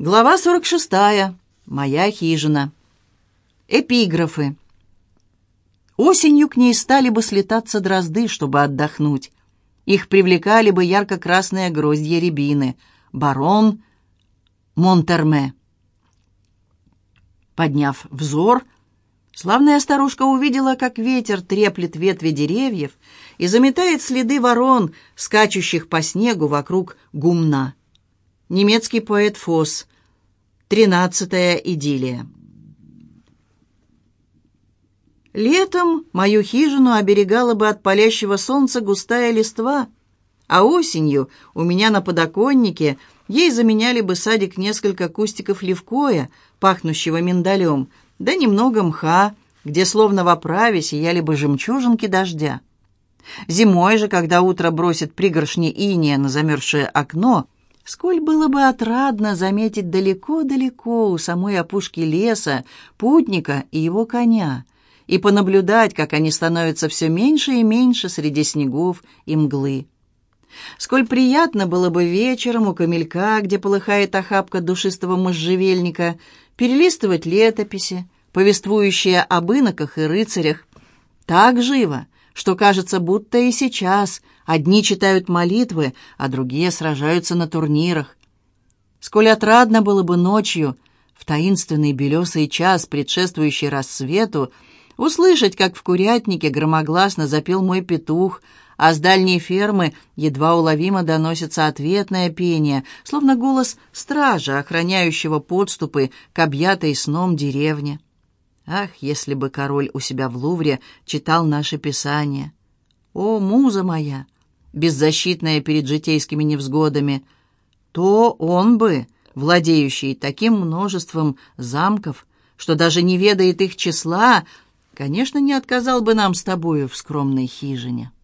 Глава 46. Моя хижина. Эпиграфы. Осенью к ней стали бы слетаться дрозды, чтобы отдохнуть. Их привлекали бы ярко-красные гроздья рябины. Барон Монтерме. Подняв взор, славная старушка увидела, как ветер треплет ветви деревьев и заметает следы ворон, скачущих по снегу вокруг гумна. Немецкий поэт Фосс. 13-я идиллия. Летом мою хижину оберегала бы от палящего солнца густая листва, а осенью у меня на подоконнике ей заменяли бы садик несколько кустиков левкоя, пахнущего миндалем, да немного мха, где словно в оправе сияли бы жемчужинки дождя. Зимой же, когда утро бросит пригоршни инея на замерзшее окно, сколь было бы отрадно заметить далеко-далеко у самой опушки леса путника и его коня, и понаблюдать, как они становятся все меньше и меньше среди снегов и мглы. Сколь приятно было бы вечером у камелька, где полыхает охапка душистого можжевельника, перелистывать летописи, повествующие об иноках и рыцарях, так живо, что кажется, будто и сейчас одни читают молитвы, а другие сражаются на турнирах. Сколь отрадно было бы ночью, в таинственный белесый час, предшествующий рассвету, услышать, как в курятнике громогласно запел мой петух, а с дальней фермы едва уловимо доносится ответное пение, словно голос стража, охраняющего подступы к объятой сном деревне. Ах, если бы король у себя в Лувре читал наши писания! О, муза моя, беззащитная перед житейскими невзгодами, то он бы, владеющий таким множеством замков, что даже не ведает их числа, конечно, не отказал бы нам с тобою в скромной хижине.